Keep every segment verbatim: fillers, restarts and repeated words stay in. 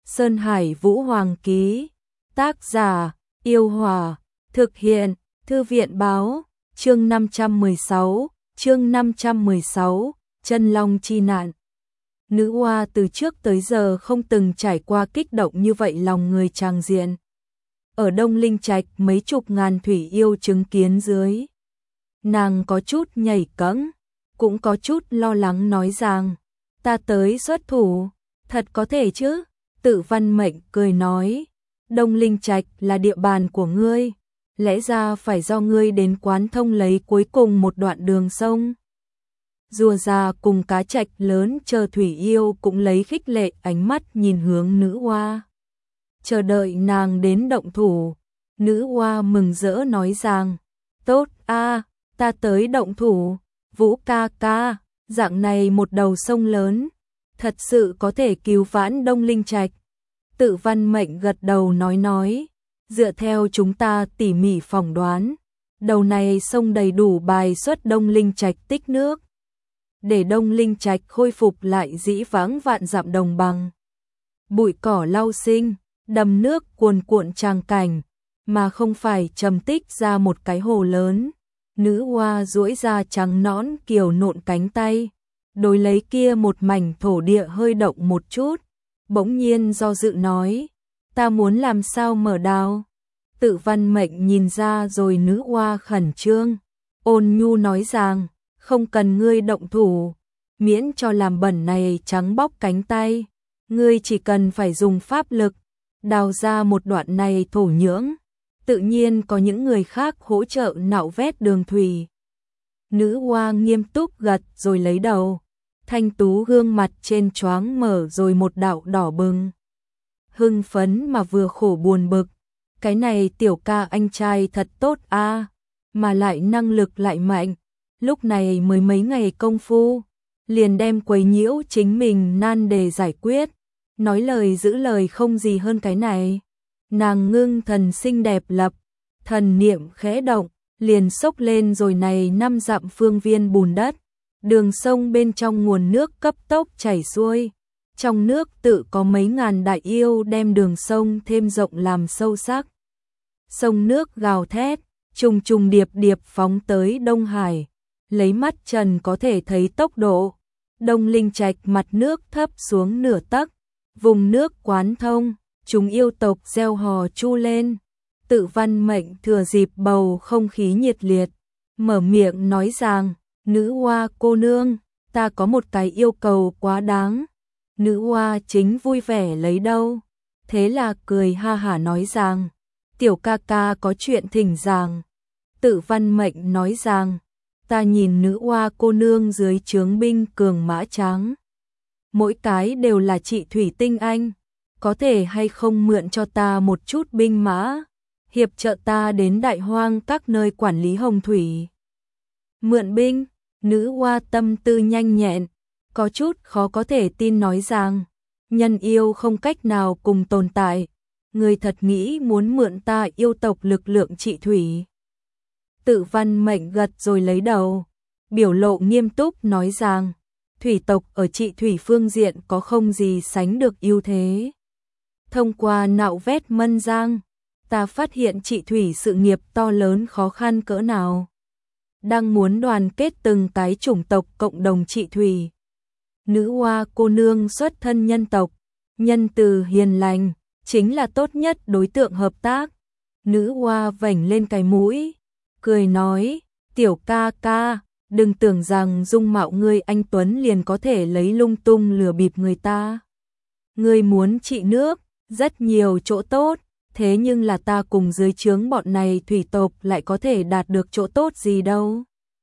Sơn Hải Vũ Hoàng ký. Tác giả: Yêu Hòa. Thực hiện: Thư viện báo. Chương năm trăm mười sáu, chương năm trăm mười sáu, Chân Long chi nạn. Nữ oa từ trước tới giờ không từng trải qua kích động như vậy lòng người tràng diện. Ở Đông Linh Trạch mấy chục ngàn thủy yêu chứng kiến dưới. Nàng có chút nhảy cẫng, cũng có chút lo lắng nói rằng, ta tới xuất thủ, thật có thể chứ? Tự Văn Mệnh cười nói, Đông Linh Trạch là địa bàn của ngươi, lẽ ra phải do ngươi đến Quán Thông lấy cuối cùng một đoạn đường sông. Rùa già cùng cá trạch lớn chờ thủy yêu cũng lấy khích lệ ánh mắt nhìn hướng nữ oa. Chờ đợi nàng đến động thủ, nữ oa mừng rỡ nói rằng, tốt a, ta tới động thủ, Vũ ca ca, dạng này một đầu sông lớn, thật sự có thể cứu vãn Đông Linh Trạch. Tự Văn Mệnh gật đầu nói nói, dựa theo chúng ta tỉ mỉ phỏng đoán, đầu này sông đầy đủ bài xuất Đông Linh Trạch tích nước, để Đông Linh Trạch khôi phục lại dĩ vãng vạn dặm đồng bằng. Bụi cỏ lau sinh, đầm nước cuồn cuộn tràng cảnh, mà không phải trầm tích ra một cái hồ lớn. Nữ oa duỗi ra trắng nõn kiều nộn cánh tay, đối lấy kia một mảnh thổ địa hơi động một chút, bỗng nhiên do dự nói, ta muốn làm sao mở đào. Tự Văn Mệnh nhìn ra rồi nữ oa khẩn trương, ôn nhu nói rằng, không cần ngươi động thủ, miễn cho làm bẩn này trắng bóc cánh tay, ngươi chỉ cần phải dùng pháp lực, đào ra một đoạn này thổ nhưỡng, tự nhiên có những người khác hỗ trợ nạo vét đường thủy. Nữ oa nghiêm túc gật rồi lấy đầu, thanh tú gương mặt trên choáng mở rồi một đạo đỏ bừng. Hưng phấn mà vừa khổ buồn bực, cái này tiểu ca anh trai thật tốt a, mà lại năng lực lại mạnh, lúc này mới mấy ngày công phu, liền đem quấy nhiễu chính mình nan đề giải quyết, nói lời giữ lời không gì hơn cái này. Nàng ngưng thần xinh đẹp lập, thần niệm khẽ động, liền xốc lên rồi này năm dặm phương viên bùn đất, đường sông bên trong nguồn nước cấp tốc chảy xuôi, trong nước tự có mấy ngàn đại yêu đem đường sông thêm rộng làm sâu sắc. Sông nước gào thét, trùng trùng điệp điệp phóng tới Đông Hải, lấy mắt trần có thể thấy tốc độ. Đông Linh Trạch mặt nước thấp xuống nửa tấc, vùng nước Quán Thông, chúng yêu tộc reo hò chu lên. Tự Văn Mệnh thừa dịp bầu không khí nhiệt liệt, mở miệng nói rằng, nữ oa cô nương, ta có một cái yêu cầu quá đáng. Nữ oa chính vui vẻ lấy đâu, thế là cười ha hả nói rằng, tiểu ca ca có chuyện thỉnh giảng. Tự Văn Mệnh nói rằng, ta nhìn nữ oa cô nương dưới trướng binh cường mã trắng, mỗi cái đều là trị thủy tinh anh, có thể hay không mượn cho ta một chút binh mã, hiệp trợ ta đến đại hoang các nơi quản lý hồng thủy. Mượn binh, nữ oa tâm tư nhanh nhẹn, có chút khó có thể tin nói rằng, nhân yêu không cách nào cùng tồn tại, người thật nghĩ muốn mượn ta yêu tộc lực lượng trị thủy. Tự Văn Mệnh gật rồi lấy đầu, biểu lộ nghiêm túc nói rằng, thủy tộc ở trị thủy phương diện có không gì sánh được ưu thế. Thông qua nạo vét Mân Giang, ta phát hiện trị thủy sự nghiệp to lớn khó khăn cỡ nào. Đang muốn đoàn kết từng cái chủng tộc cộng đồng trị thủy. Nữ oa cô nương xuất thân nhân tộc, nhân từ hiền lành, chính là tốt nhất đối tượng hợp tác. Nữ oa vểnh lên cái mũi, cười nói, tiểu ca ca, đừng tưởng rằng dung mạo ngươi anh tuấn liền có thể lấy lung tung lừa bịp người ta. Ngươi muốn trị nước, rất nhiều chỗ tốt, thế nhưng là ta cùng dưới trướng bọn này thủy tộc lại có thể đạt được chỗ tốt gì đâu.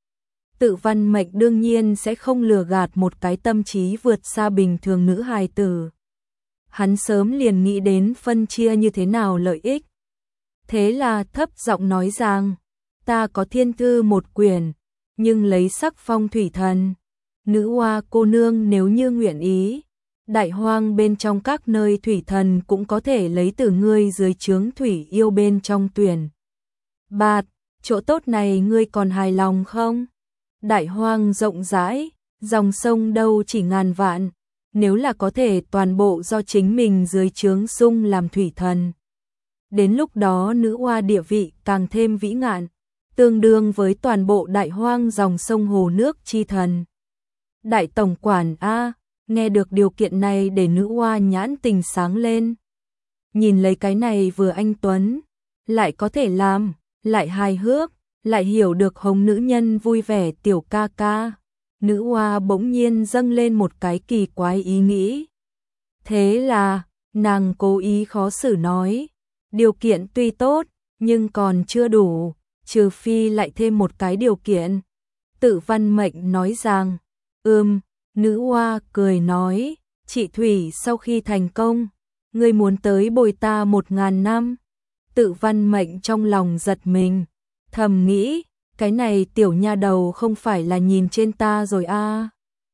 Tự Văn Mệnh đương nhiên sẽ không lừa gạt một cái tâm trí vượt xa bình thường nữ hài tử. Hắn sớm liền nghĩ đến phân chia như thế nào lợi ích. Thế là thấp giọng nói rằng, ta có thiên thư một quyển, nhưng lấy sắc phong thủy thần. Nữ oa cô nương nếu như nguyện ý, đại hoang bên trong các nơi thủy thần cũng có thể lấy từ ngươi dưới trướng thủy yêu bên trong tuyển. Bạt, chỗ tốt này ngươi còn hài lòng không? Đại hoang rộng rãi, dòng sông đâu chỉ ngàn vạn, nếu là có thể toàn bộ do chính mình dưới trướng sung làm thủy thần. Đến lúc đó nữ hoa địa vị càng thêm vĩ ngạn, tương đương với toàn bộ đại hoang dòng sông hồ nước chi thần. Đại tổng quản a, nghe được điều kiện này để nữ hoa nhãn tình sáng lên. Nhìn lấy cái này vừa anh tuấn, lại có thể làm, lại hài hước, lại hiểu được hống nữ nhân vui vẻ tiểu ca ca. Nữ hoa bỗng nhiên dâng lên một cái kỳ quái ý nghĩ. Thế là, nàng cố ý khó xử nói, điều kiện tuy tốt, nhưng còn chưa đủ, trừ phi lại thêm một cái điều kiện. Tự Văn Mệnh nói rằng, ừm, nữ hoa cười nói, chị Thủy sau khi thành công, ngươi muốn tới bồi ta một ngàn năm. Tự Văn Mệnh trong lòng giật mình, thầm nghĩ, cái này tiểu nha đầu không phải là nhìn trên ta rồi a. À.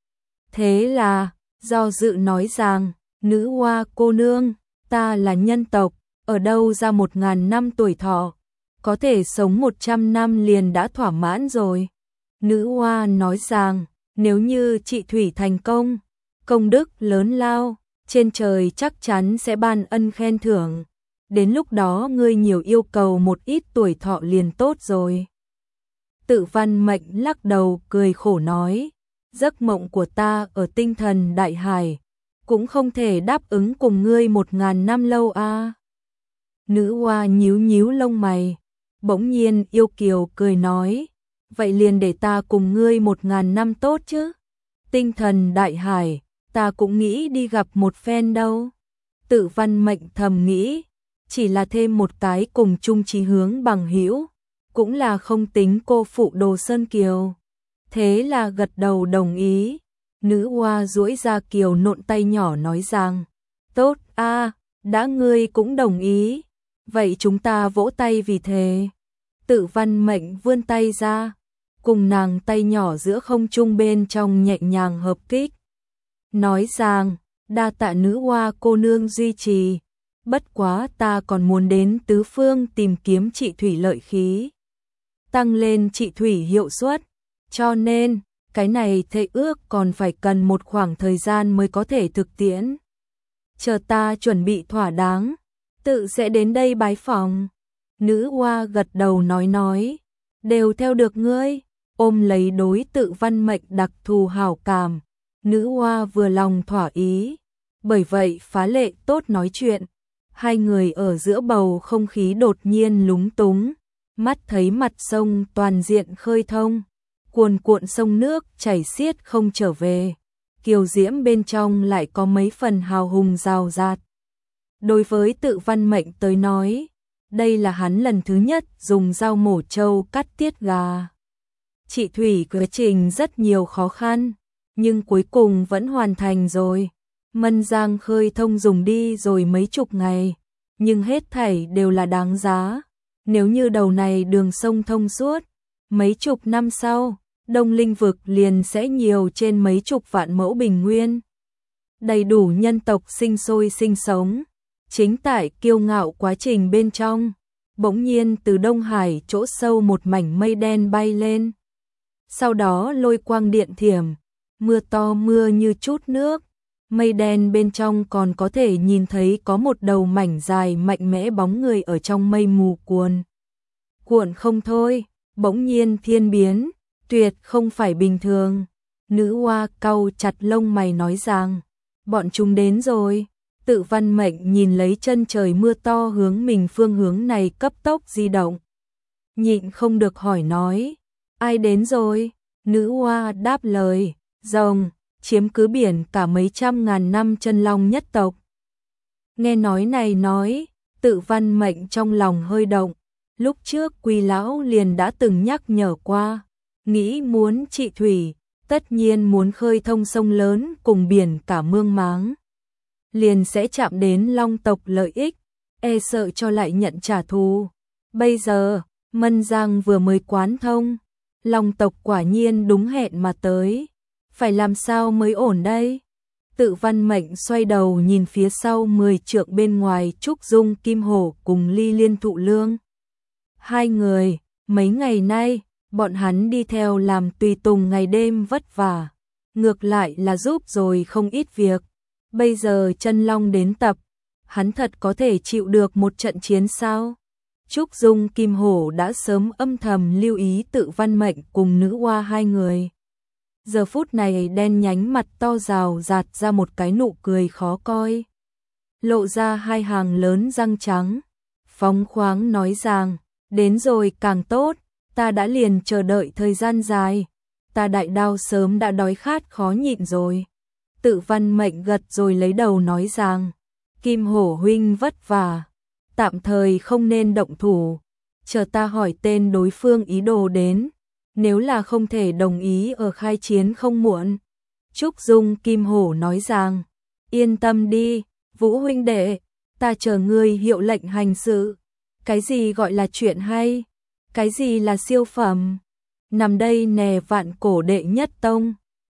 Thế là, do dự nói rằng, nữ hoa cô nương, ta là nhân tộc, ở đâu ra một ngàn năm tuổi thọ, có thể sống một trăm năm liền đã thỏa mãn rồi. Nữ hoa nói rằng, nếu như chị Thủy thành công, công đức lớn lao, trên trời chắc chắn sẽ ban ân khen thưởng. Đến lúc đó ngươi nhiều yêu cầu một ít tuổi thọ liền tốt rồi. Tự Văn Mệnh lắc đầu cười khổ nói, giấc mộng của ta ở tinh thần đại hải, cũng không thể đáp ứng cùng ngươi một ngàn năm lâu a. À. Nữ hoa nhíu nhíu lông mày, bỗng nhiên yêu kiều cười nói, vậy liền để ta cùng ngươi một ngàn năm tốt chứ. Tinh thần đại hải, ta cũng nghĩ đi gặp một phen đâu. Tự Văn Mệnh thầm nghĩ, chỉ là thêm một cái cùng chung chí hướng bằng hữu, cũng là không tính cô phụ Đồ Sơn Kiều. Thế là gật đầu đồng ý. Nữ hoa duỗi ra kiều nộn tay nhỏ nói rằng, tốt a, à, đã ngươi cũng đồng ý, vậy chúng ta vỗ tay vì thế. Tự Văn Mệnh vươn tay ra, cùng nàng tay nhỏ giữa không trung bên trong nhẹ nhàng hợp kích. Nói rằng, đa tạ nữ hoa cô nương duy trì, bất quá ta còn muốn đến tứ phương tìm kiếm trị thủy lợi khí, tăng lên trị thủy hiệu suất, cho nên, cái này thệ ước còn phải cần một khoảng thời gian mới có thể thực tiễn. Chờ ta chuẩn bị thỏa đáng, tự sẽ đến đây bái phỏng. Nữ hoa gật đầu nói nói, đều theo được ngươi, ôm lấy đối Tự Văn Mệnh đặc thù hảo cảm. Nữ hoa vừa lòng thỏa ý, bởi vậy phá lệ tốt nói chuyện. Hai người ở giữa bầu không khí đột nhiên lúng túng, mắt thấy mặt sông toàn diện khơi thông, cuồn cuộn sông nước chảy xiết không trở về, kiều diễm bên trong lại có mấy phần hào hùng rào rạt. Đối với Tự Văn Mệnh tới nói, đây là hắn lần thứ nhất dùng dao mổ trâu cắt tiết gà. Chị Thủy quá trình rất nhiều khó khăn, nhưng cuối cùng vẫn hoàn thành rồi. Mân Giang khơi thông dùng đi rồi mấy chục ngày, nhưng hết thảy đều là đáng giá. Nếu như đầu này đường sông thông suốt, mấy chục năm sau, Đông Linh vực liền sẽ nhiều trên mấy chục vạn mẫu bình nguyên. Đầy đủ nhân tộc sinh sôi sinh sống. Chính tại kiêu ngạo quá trình bên trong, bỗng nhiên từ Đông Hải chỗ sâu một mảnh mây đen bay lên. Sau đó lôi quang điện thiểm, mưa to mưa như chút nước. Mây đen bên trong còn có thể nhìn thấy có một đầu mảnh dài mạnh mẽ bóng người ở trong mây mù cuồn. Cuộn không thôi, bỗng nhiên thiên biến, tuyệt không phải bình thường. Nữ hoa cau chặt lông mày nói rằng, bọn chúng đến rồi. Tự Văn Mệnh nhìn lấy chân trời mưa to hướng mình phương hướng này cấp tốc di động. Nhịn không được hỏi nói, ai đến rồi? Nữ hoa đáp lời, rồng, chiếm cứ biển cả mấy trăm ngàn năm chân long nhất tộc. Nghe nói này nói, Tự Văn Mệnh trong lòng hơi động, lúc trước Quy lão liền đã từng nhắc nhở qua, nghĩ muốn trị thủy, tất nhiên muốn khơi thông sông lớn cùng biển cả mương máng, liền sẽ chạm đến long tộc lợi ích, e sợ cho lại nhận trả thù. Bây giờ, Mân Giang vừa mới quán thông, long tộc quả nhiên đúng hẹn mà tới. Phải làm sao mới ổn đây? Tự Văn Mệnh xoay đầu nhìn phía sau mười trượng bên ngoài Trúc Dung Kim Hổ cùng Ly Liên Thụ Lương. Hai người, mấy ngày nay, bọn hắn đi theo làm tùy tùng ngày đêm vất vả, ngược lại là giúp rồi không ít việc. Bây giờ chân long đến tập, hắn thật có thể chịu được một trận chiến sao? Trúc Dung Kim Hổ đã sớm âm thầm lưu ý Tự Văn Mệnh cùng nữ hoa hai người. Giờ phút này đen nhánh mặt to rào rạt ra một cái nụ cười khó coi. Lộ ra hai hàng lớn răng trắng. Phóng khoáng nói rằng, đến rồi càng tốt, ta đã liền chờ đợi thời gian dài. Ta đại đao sớm đã đói khát khó nhịn rồi. Tự Văn Mệnh gật rồi lấy đầu nói rằng, Kim Hổ huynh vất vả, tạm thời không nên động thủ, chờ ta hỏi tên đối phương ý đồ đến, nếu là không thể đồng ý ở khai chiến không muộn. Trúc Dung Kim Hổ nói rằng, yên tâm đi, Vũ huynh đệ, ta chờ ngươi hiệu lệnh hành sự. Cái gì gọi là chuyện hay? Cái gì là siêu phẩm? Nằm đây nè vạn cổ đệ nhất tông.